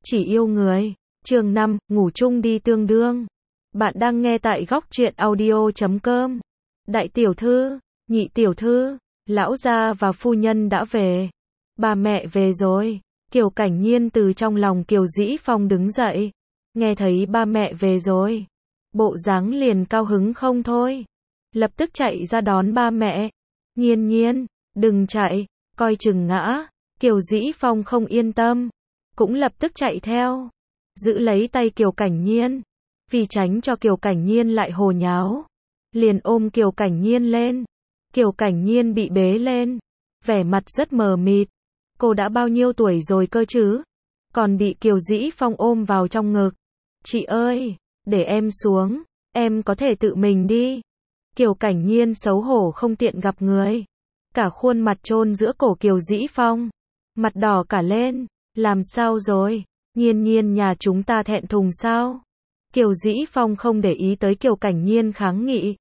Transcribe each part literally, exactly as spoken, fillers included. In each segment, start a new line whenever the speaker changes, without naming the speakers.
Chỉ yêu người. Chương năm, ngủ chung đi tương đương. Bạn đang nghe tại góc truyện audio chấm com. Đại tiểu thư, nhị tiểu thư, lão gia và phu nhân đã về. Bà mẹ về rồi. Kiều Cảnh Nhiên từ trong lòng Kiều Dĩ Phong đứng dậy. Nghe thấy ba mẹ về rồi. Bộ dáng liền cao hứng không thôi. Lập tức chạy ra đón ba mẹ. Nhiên Nhiên, đừng chạy, coi chừng ngã. Kiều Dĩ Phong không yên tâm. Cũng lập tức chạy theo. Giữ lấy tay Kiều Cảnh Nhiên. Vì tránh cho Kiều Cảnh Nhiên lại hồ nháo. Liền ôm Kiều Cảnh Nhiên lên. Kiều Cảnh Nhiên bị bế lên. Vẻ mặt rất mờ mịt. Cô đã bao nhiêu tuổi rồi cơ chứ? Còn bị Kiều Dĩ Phong ôm vào trong ngực. Chị ơi, để em xuống. Em có thể tự mình đi. Kiều Cảnh Nhiên xấu hổ không tiện gặp người. Cả khuôn mặt chôn giữa cổ Kiều Dĩ Phong. Mặt đỏ cả lên. Làm sao rồi? Nhiên Nhiên nhà chúng ta thẹn thùng sao? Kiều Dĩ Phong không để ý tới Kiều Cảnh Nhiên kháng nghị.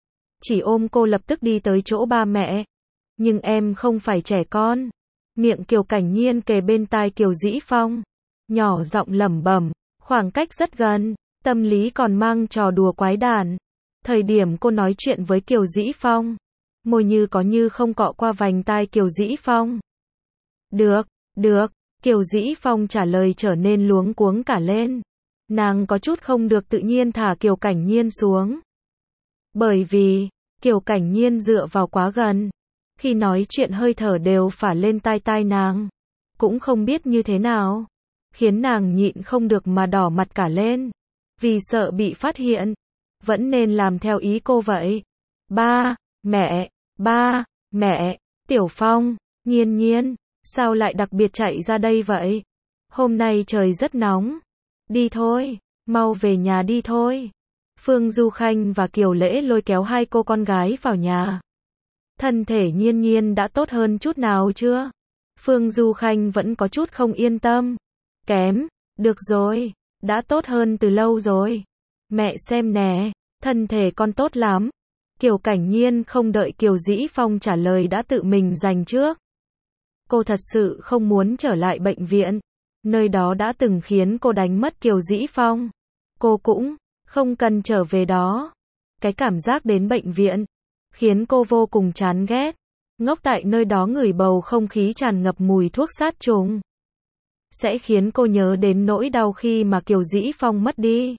Chỉ ôm cô lập tức đi tới chỗ ba mẹ. Nhưng em không phải trẻ con. Miệng Kiều Cảnh Nhiên kề bên tai Kiều Dĩ Phong. Nhỏ giọng lẩm bẩm, khoảng cách rất gần, tâm lý còn mang trò đùa quái đản. Thời điểm cô nói chuyện với Kiều Dĩ Phong, môi như có như không cọ qua vành tai Kiều Dĩ Phong. Được, được, Kiều Dĩ Phong trả lời trở nên luống cuống cả lên. Nàng có chút không được tự nhiên thả Kiều Cảnh Nhiên xuống. Bởi vì, Kiều Cảnh Nhiên dựa vào quá gần. Khi nói chuyện hơi thở đều phả lên tai tai nàng. Cũng không biết như thế nào. Khiến nàng nhịn không được mà đỏ mặt cả lên. Vì sợ bị phát hiện. Vẫn nên làm theo ý cô vậy. Ba, mẹ, ba, mẹ, Tiểu Phong, Nhiên Nhiên, sao lại đặc biệt chạy ra đây vậy? Hôm nay trời rất nóng. Đi thôi, mau về nhà đi thôi. Phương Du Khanh và Kiều Lễ lôi kéo hai cô con gái vào nhà. Thân thể Nhiên Nhiên đã tốt hơn chút nào chưa? Phương Du Khanh vẫn có chút không yên tâm. Kém, được rồi, đã tốt hơn từ lâu rồi. Mẹ xem nè, thân thể con tốt lắm. Kiều Cảnh Nhiên không đợi Kiều Dĩ Phong trả lời đã tự mình giành trước. Cô thật sự không muốn trở lại bệnh viện. Nơi đó đã từng khiến cô đánh mất Kiều Dĩ Phong. Cô cũng không cần trở về đó. Cái cảm giác đến bệnh viện khiến cô vô cùng chán ghét. Ngốc tại nơi đó ngửi bầu không khí tràn ngập mùi thuốc sát trùng. Sẽ khiến cô nhớ đến nỗi đau khi mà Kiều Dĩ Phong mất đi.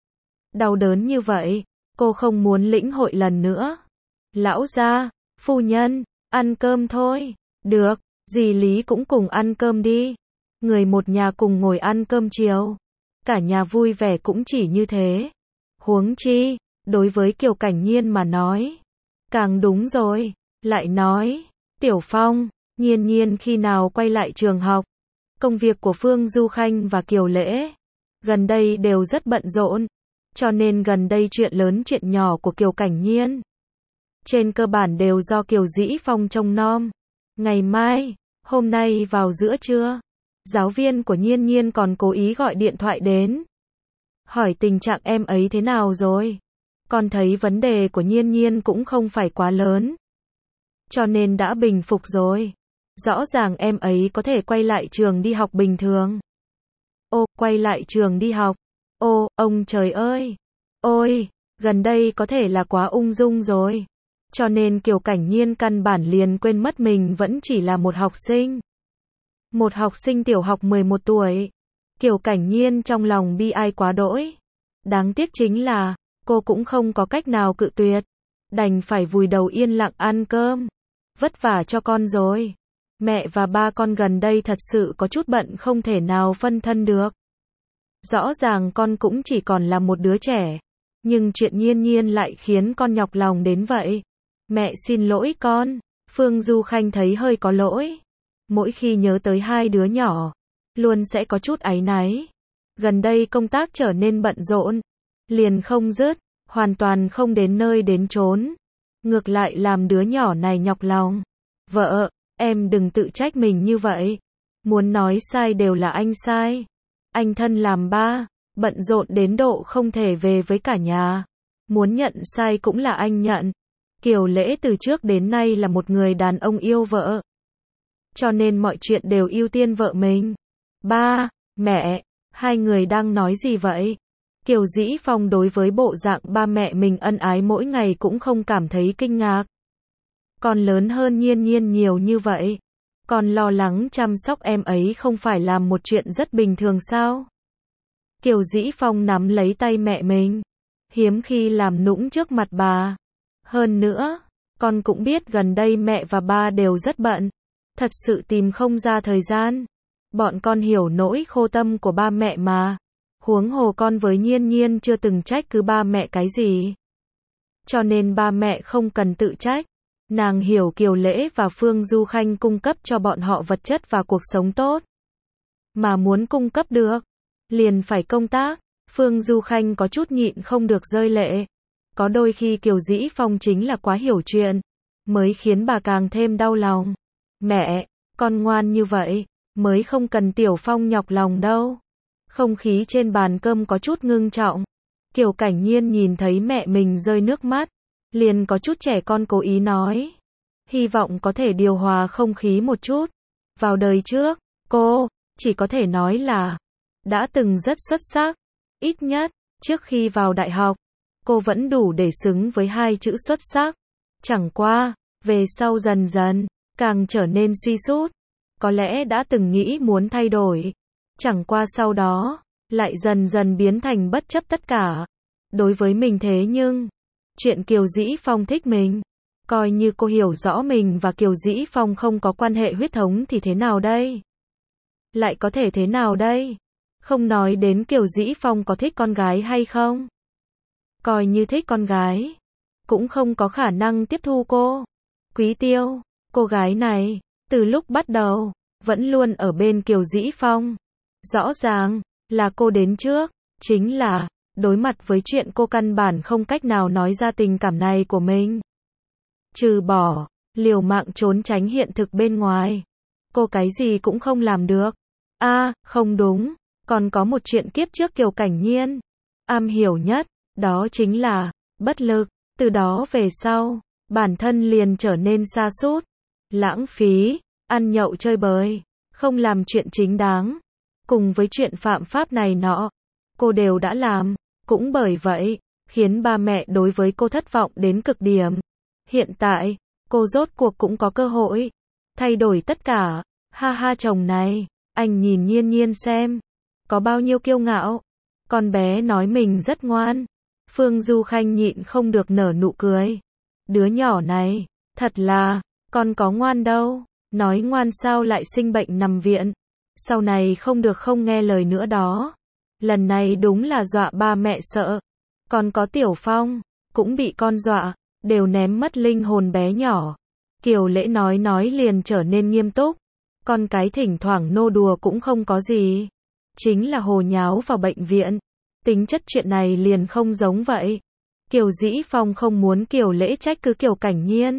Đau đớn như vậy, cô không muốn lĩnh hội lần nữa. Lão gia, phu nhân, ăn cơm thôi. Được, dì Lý cũng cùng ăn cơm đi. Người một nhà cùng ngồi ăn cơm chiều. Cả nhà vui vẻ cũng chỉ như thế. Huống chi, đối với Kiều Cảnh Nhiên mà nói. Càng đúng rồi, lại nói. Tiểu Phong, Nhiên Nhiên khi nào quay lại trường học? Công việc của Phương Du Khanh và Kiều Lễ gần đây đều rất bận rộn. Cho nên gần đây chuyện lớn chuyện nhỏ của Kiều Cảnh Nhiên trên cơ bản đều do Kiều Dĩ Phong trông nom. Ngày mai, hôm nay vào giữa trưa, giáo viên của Nhiên Nhiên còn cố ý gọi điện thoại đến. Hỏi tình trạng em ấy thế nào rồi. Con thấy vấn đề của Nhiên Nhiên cũng không phải quá lớn. Cho nên đã bình phục rồi. Rõ ràng em ấy có thể quay lại trường đi học bình thường. Ô, quay lại trường đi học. Ô, ông trời ơi. Ôi, gần đây có thể là quá ung dung rồi. Cho nên Kiều Cảnh Nhiên căn bản liền quên mất mình vẫn chỉ là một học sinh. Một học sinh tiểu học mười một tuổi. Kiều Cảnh Nhiên trong lòng bi ai quá đỗi. Đáng tiếc chính là, cô cũng không có cách nào cự tuyệt. Đành phải vùi đầu yên lặng ăn cơm. Vất vả cho con rồi. Mẹ và ba con gần đây thật sự có chút bận không thể nào phân thân được. Rõ ràng con cũng chỉ còn là một đứa trẻ. Nhưng chuyện Nhiên Nhiên lại khiến con nhọc lòng đến vậy. Mẹ xin lỗi con. Phương Du Khanh thấy hơi có lỗi. Mỗi khi nhớ tới hai đứa nhỏ, luôn sẽ có chút áy náy. Gần đây công tác trở nên bận rộn. Liền không dứt, hoàn toàn không đến nơi đến chốn. Ngược lại làm đứa nhỏ này nhọc lòng. Vợ, em đừng tự trách mình như vậy. Muốn nói sai đều là anh sai. Anh thân làm ba, bận rộn đến độ không thể về với cả nhà. Muốn nhận sai cũng là anh nhận. Kiều Lễ từ trước đến nay là một người đàn ông yêu vợ. Cho nên mọi chuyện đều ưu tiên vợ mình. Ba, mẹ, Hai người đang nói gì vậy? Kiều Dĩ Phong đối với bộ dạng ba mẹ mình ân ái mỗi ngày cũng không cảm thấy kinh ngạc. Con lớn hơn Nhiên Nhiên nhiều như vậy. Con lo lắng chăm sóc em ấy không phải làm một chuyện rất bình thường sao? Kiều Dĩ Phong nắm lấy tay mẹ mình. Hiếm khi làm nũng trước mặt bà. Hơn nữa, con cũng biết gần đây mẹ và ba đều rất bận. Thật sự tìm không ra thời gian. Bọn con hiểu nỗi khô tâm của ba mẹ mà. Huống hồ con với Nhiên Nhiên chưa từng trách cứ ba mẹ cái gì. Cho nên ba mẹ không cần tự trách. Nàng hiểu Kiều Lễ và Phương Du Khanh cung cấp cho bọn họ vật chất và cuộc sống tốt. Mà muốn cung cấp được, liền phải công tác. Phương Du Khanh có chút nhịn không được rơi lệ. Có đôi khi Kiều Dĩ Phong chính là quá hiểu chuyện, mới khiến bà càng thêm đau lòng. Mẹ, con ngoan như vậy, mới không cần Tiểu Phong nhọc lòng đâu. Không khí trên bàn cơm có chút ngưng trọng. Kiều Cảnh Nhiên nhìn thấy mẹ mình rơi nước mắt, liền có chút trẻ con cố ý nói. Hy vọng có thể điều hòa không khí một chút. Vào đời trước, cô, chỉ có thể nói là, đã từng rất xuất sắc. Ít nhất, trước khi vào đại học, cô vẫn đủ để xứng với hai chữ xuất sắc. Chẳng qua, về sau dần dần, càng trở nên suy sút. Có lẽ đã từng nghĩ muốn thay đổi. Chẳng qua sau đó, lại dần dần biến thành bất chấp tất cả. Đối với mình thế nhưng, chuyện Kiều Dĩ Phong thích mình, coi như cô hiểu rõ mình và Kiều Dĩ Phong không có quan hệ huyết thống thì thế nào đây? Lại có thể thế nào đây? Không nói đến Kiều Dĩ Phong có thích con gái hay không. Coi như thích con gái, cũng không có khả năng tiếp thu cô. Quý Tiêu, cô gái này, từ lúc bắt đầu, vẫn luôn ở bên Kiều Dĩ Phong. Rõ ràng, là cô đến trước, chính là, đối mặt với chuyện cô căn bản không cách nào nói ra tình cảm này của mình. Trừ bỏ, liều mạng trốn tránh hiện thực bên ngoài. Cô cái gì cũng không làm được. A, à, không đúng, còn có một chuyện kiếp trước Kiều Cảnh Nhiên am hiểu nhất, đó chính là, bất lực. Từ đó về sau, bản thân liền trở nên sa sút, lãng phí, ăn nhậu chơi bời, không làm chuyện chính đáng. Cùng với chuyện phạm pháp này nọ, cô đều đã làm. Cũng bởi vậy, khiến ba mẹ đối với cô thất vọng đến cực điểm. Hiện tại, cô rốt cuộc cũng có cơ hội thay đổi tất cả. Ha ha chồng này, anh nhìn Nhiên Nhiên xem, có bao nhiêu kiêu ngạo. Con bé nói mình rất ngoan. Phương Du Khanh nhịn không được nở nụ cười. Đứa nhỏ này, thật là, con có ngoan đâu. Nói ngoan sao lại sinh bệnh nằm viện. Sau này không được không nghe lời nữa đó. Lần này đúng là dọa ba mẹ sợ. Còn có Tiểu Phong, cũng bị con dọa, đều ném mất linh hồn bé nhỏ. Kiều Lễ nói nói liền trở nên nghiêm túc. Con cái thỉnh thoảng nô đùa cũng không có gì. Chính là hồ nháo vào bệnh viện. Tính chất chuyện này liền không giống vậy. Kiều Dĩ Phong không muốn Kiều Lễ trách cứ Kiều Cảnh Nhiên.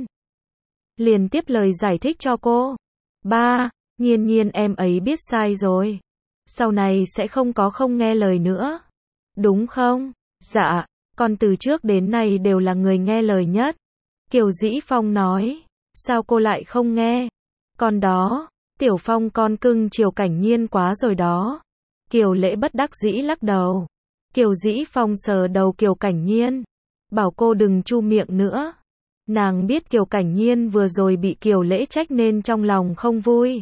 Liền tiếp lời giải thích cho cô. Ba, Nhiên Nhiên em ấy biết sai rồi. Sau này sẽ không có không nghe lời nữa. Đúng không? Dạ, con từ trước đến nay đều là người nghe lời nhất. Kiều Dĩ Phong nói. Sao cô lại không nghe? Con đó, Tiểu Phong con cưng chiều Cảnh Nhiên quá rồi đó. Kiều Lễ bất đắc dĩ lắc đầu. Kiều Dĩ Phong sờ đầu Kiều Cảnh Nhiên, bảo cô đừng chu miệng nữa. Nàng biết Kiều Cảnh Nhiên vừa rồi bị Kiều Lễ trách nên trong lòng không vui.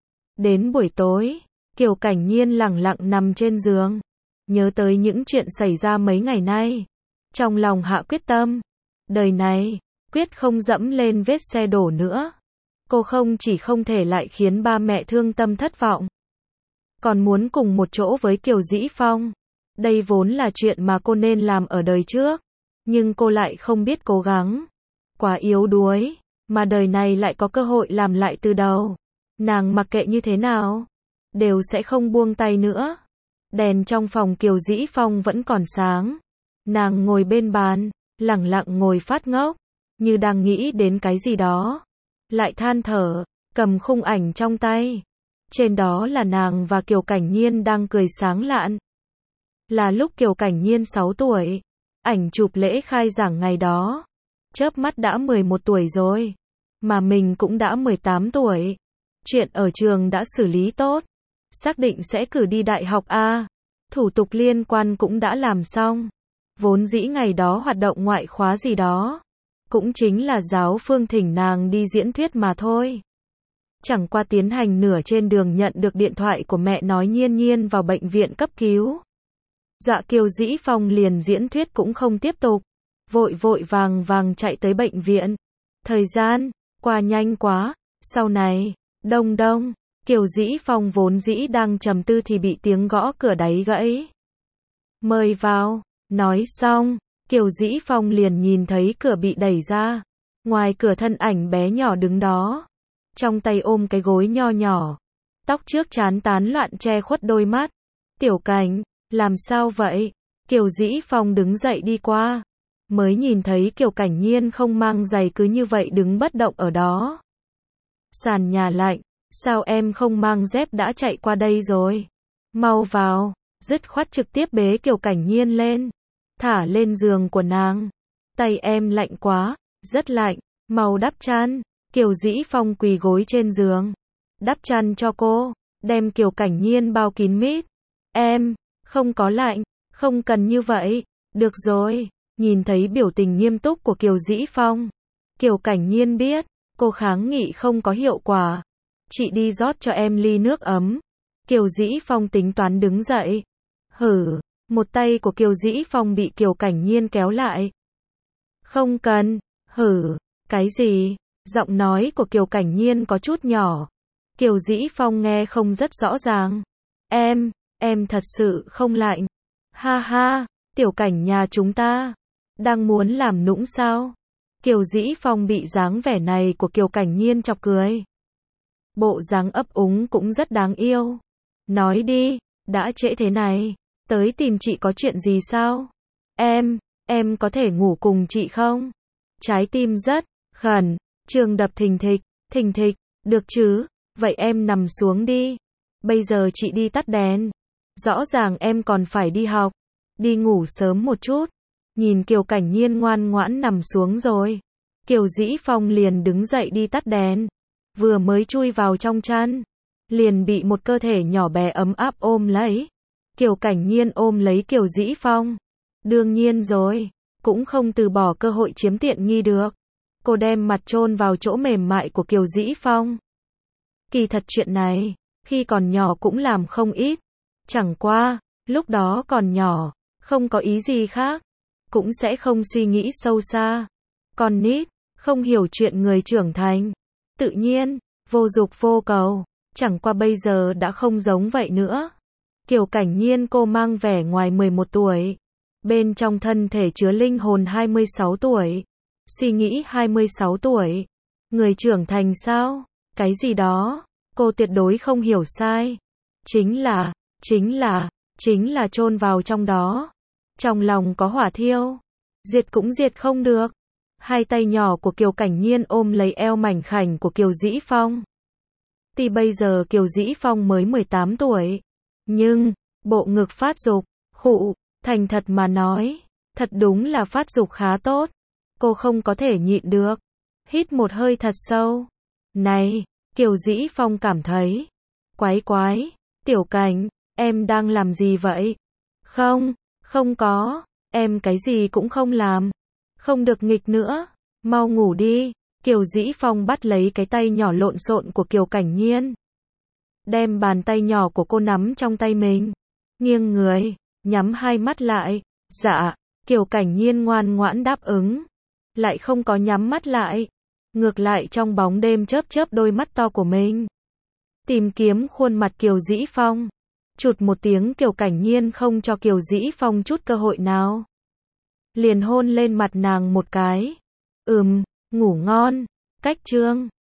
Đến buổi tối, Kiều Cảnh Nhiên lẳng lặng nằm trên giường, nhớ tới những chuyện xảy ra mấy ngày nay. Trong lòng hạ quyết tâm, đời này, quyết không dẫm lên vết xe đổ nữa. Cô không chỉ không thể lại khiến ba mẹ thương tâm thất vọng, còn muốn cùng một chỗ với Kiều Dĩ Phong. Đây vốn là chuyện mà cô nên làm ở đời trước, nhưng cô lại không biết cố gắng. Quá yếu đuối, mà đời này lại có cơ hội làm lại từ đầu. Nàng mặc kệ như thế nào, đều sẽ không buông tay nữa. Đèn trong phòng Kiều Dĩ Phong vẫn còn sáng. Nàng ngồi bên bàn, lẳng lặng ngồi phát ngốc, như đang nghĩ đến cái gì đó. Lại than thở, cầm khung ảnh trong tay. Trên đó là nàng và Kiều Cảnh Nhiên đang cười sáng lạn. Là lúc Kiều Cảnh Nhiên sáu tuổi. Ảnh chụp lễ khai giảng ngày đó. Chớp mắt đã mười một tuổi rồi. Mà mình cũng đã mười tám tuổi. Chuyện ở trường đã xử lý tốt. Xác định sẽ cử đi đại học A. Thủ tục liên quan cũng đã làm xong. Vốn dĩ ngày đó hoạt động ngoại khóa gì đó, cũng chính là giáo phương thỉnh nàng đi diễn thuyết mà thôi. Chẳng qua tiến hành nửa trên đường nhận được điện thoại của mẹ nói Nhiên Nhiên vào bệnh viện cấp cứu. Dạ Kiều Dĩ Phong liền diễn thuyết cũng không tiếp tục, vội vội vàng vàng chạy tới bệnh viện. Thời gian qua nhanh quá, sau này, đông đông, Kiều Dĩ Phong vốn dĩ đang trầm tư thì bị tiếng gõ cửa đáy gãy. Mời vào, nói xong, Kiều Dĩ Phong liền nhìn thấy cửa bị đẩy ra. Ngoài cửa thân ảnh bé nhỏ đứng đó, trong tay ôm cái gối nho nhỏ, tóc trước trán tán loạn che khuất đôi mắt. Tiểu Cảnh, làm sao vậy? Kiều Dĩ Phong đứng dậy đi qua, mới nhìn thấy Kiều Cảnh Nhiên không mang giày cứ như vậy đứng bất động ở đó. Sàn nhà lạnh, sao em không mang dép đã chạy qua đây rồi? Mau vào, dứt khoát trực tiếp bế Kiều Cảnh Nhiên lên, thả lên giường của nàng. Tay em lạnh quá, rất lạnh, mau đắp chăn. Kiều Dĩ Phong quỳ gối trên giường, đắp chăn cho cô, đem Kiều Cảnh Nhiên bao kín mít. Em, không có lạnh, không cần như vậy, được rồi. Nhìn thấy biểu tình nghiêm túc của Kiều Dĩ Phong, Kiều Cảnh Nhiên biết, cô kháng nghị không có hiệu quả. Chị đi rót cho em ly nước ấm. Kiều Dĩ Phong tính toán đứng dậy. Hử, một tay của Kiều Dĩ Phong bị Kiều Cảnh Nhiên kéo lại. Không cần, hử, cái gì? Giọng nói của Kiều Cảnh Nhiên có chút nhỏ. Kiều Dĩ Phong nghe không rất rõ ràng. Em, em thật sự không lạnh. Ha ha, Tiểu Cảnh nhà chúng ta đang muốn làm nũng sao? Kiều Dĩ Phong bị dáng vẻ này của Kiều Cảnh Nhiên chọc cười. Bộ dáng ấp úng cũng rất đáng yêu. Nói đi, đã trễ thế này, tới tìm chị có chuyện gì sao? Em, em có thể ngủ cùng chị không? Trái tim rất khẩn, trường đập thình thịch, thình thịch, được chứ, vậy em nằm xuống đi. Bây giờ chị đi tắt đèn. Rõ ràng em còn phải đi học, đi ngủ sớm một chút. Nhìn Kiều Cảnh Nhiên ngoan ngoãn nằm xuống rồi, Kiều Dĩ Phong liền đứng dậy đi tắt đèn. Vừa mới chui vào trong chăn, liền bị một cơ thể nhỏ bé ấm áp ôm lấy. Kiều Cảnh Nhiên ôm lấy Kiều Dĩ Phong. Đương nhiên rồi, cũng không từ bỏ cơ hội chiếm tiện nghi được. Cô đem mặt chôn vào chỗ mềm mại của Kiều Dĩ Phong. Kỳ thật chuyện này, khi còn nhỏ cũng làm không ít. Chẳng qua, lúc đó còn nhỏ, không có ý gì khác, cũng sẽ không suy nghĩ sâu xa. Con nít, không hiểu chuyện người trưởng thành. Tự nhiên, vô dục vô cầu, chẳng qua bây giờ đã không giống vậy nữa. Kiều Cảnh Nhiên cô mang vẻ ngoài mười một tuổi, bên trong thân thể chứa linh hồn hai mươi sáu tuổi, suy nghĩ hai mươi sáu tuổi. Người trưởng thành sao? Cái gì đó, cô tuyệt đối không hiểu sai. Chính là, chính là, chính là chôn vào trong đó. Trong lòng có hỏa thiêu, diệt cũng diệt không được. Hai tay nhỏ của Kiều Cảnh Nhiên ôm lấy eo mảnh khảnh của Kiều Dĩ Phong. Tuy bây giờ Kiều Dĩ Phong mới mười tám tuổi, nhưng, bộ ngực phát dục, khụ, thành thật mà nói, thật đúng là phát dục khá tốt. Cô không có thể nhịn được. Hít một hơi thật sâu. Này, Kiều Dĩ Phong cảm thấy, quái quái, Tiểu Cảnh, em đang làm gì vậy? Không, không có, em cái gì cũng không làm. Không được nghịch nữa, mau ngủ đi. Kiều Dĩ Phong bắt lấy cái tay nhỏ lộn xộn của Kiều Cảnh Nhiên, đem bàn tay nhỏ của cô nắm trong tay mình, nghiêng người, nhắm hai mắt lại. Dạ, Kiều Cảnh Nhiên ngoan ngoãn đáp ứng, lại không có nhắm mắt lại, ngược lại trong bóng đêm chớp chớp đôi mắt to của mình, tìm kiếm khuôn mặt Kiều Dĩ Phong. Chụt một tiếng Kiều Cảnh Nhiên không cho Kiều Dĩ Phong chút cơ hội nào, liền hôn lên mặt nàng một cái. Ừm, ngủ ngon. Cách chương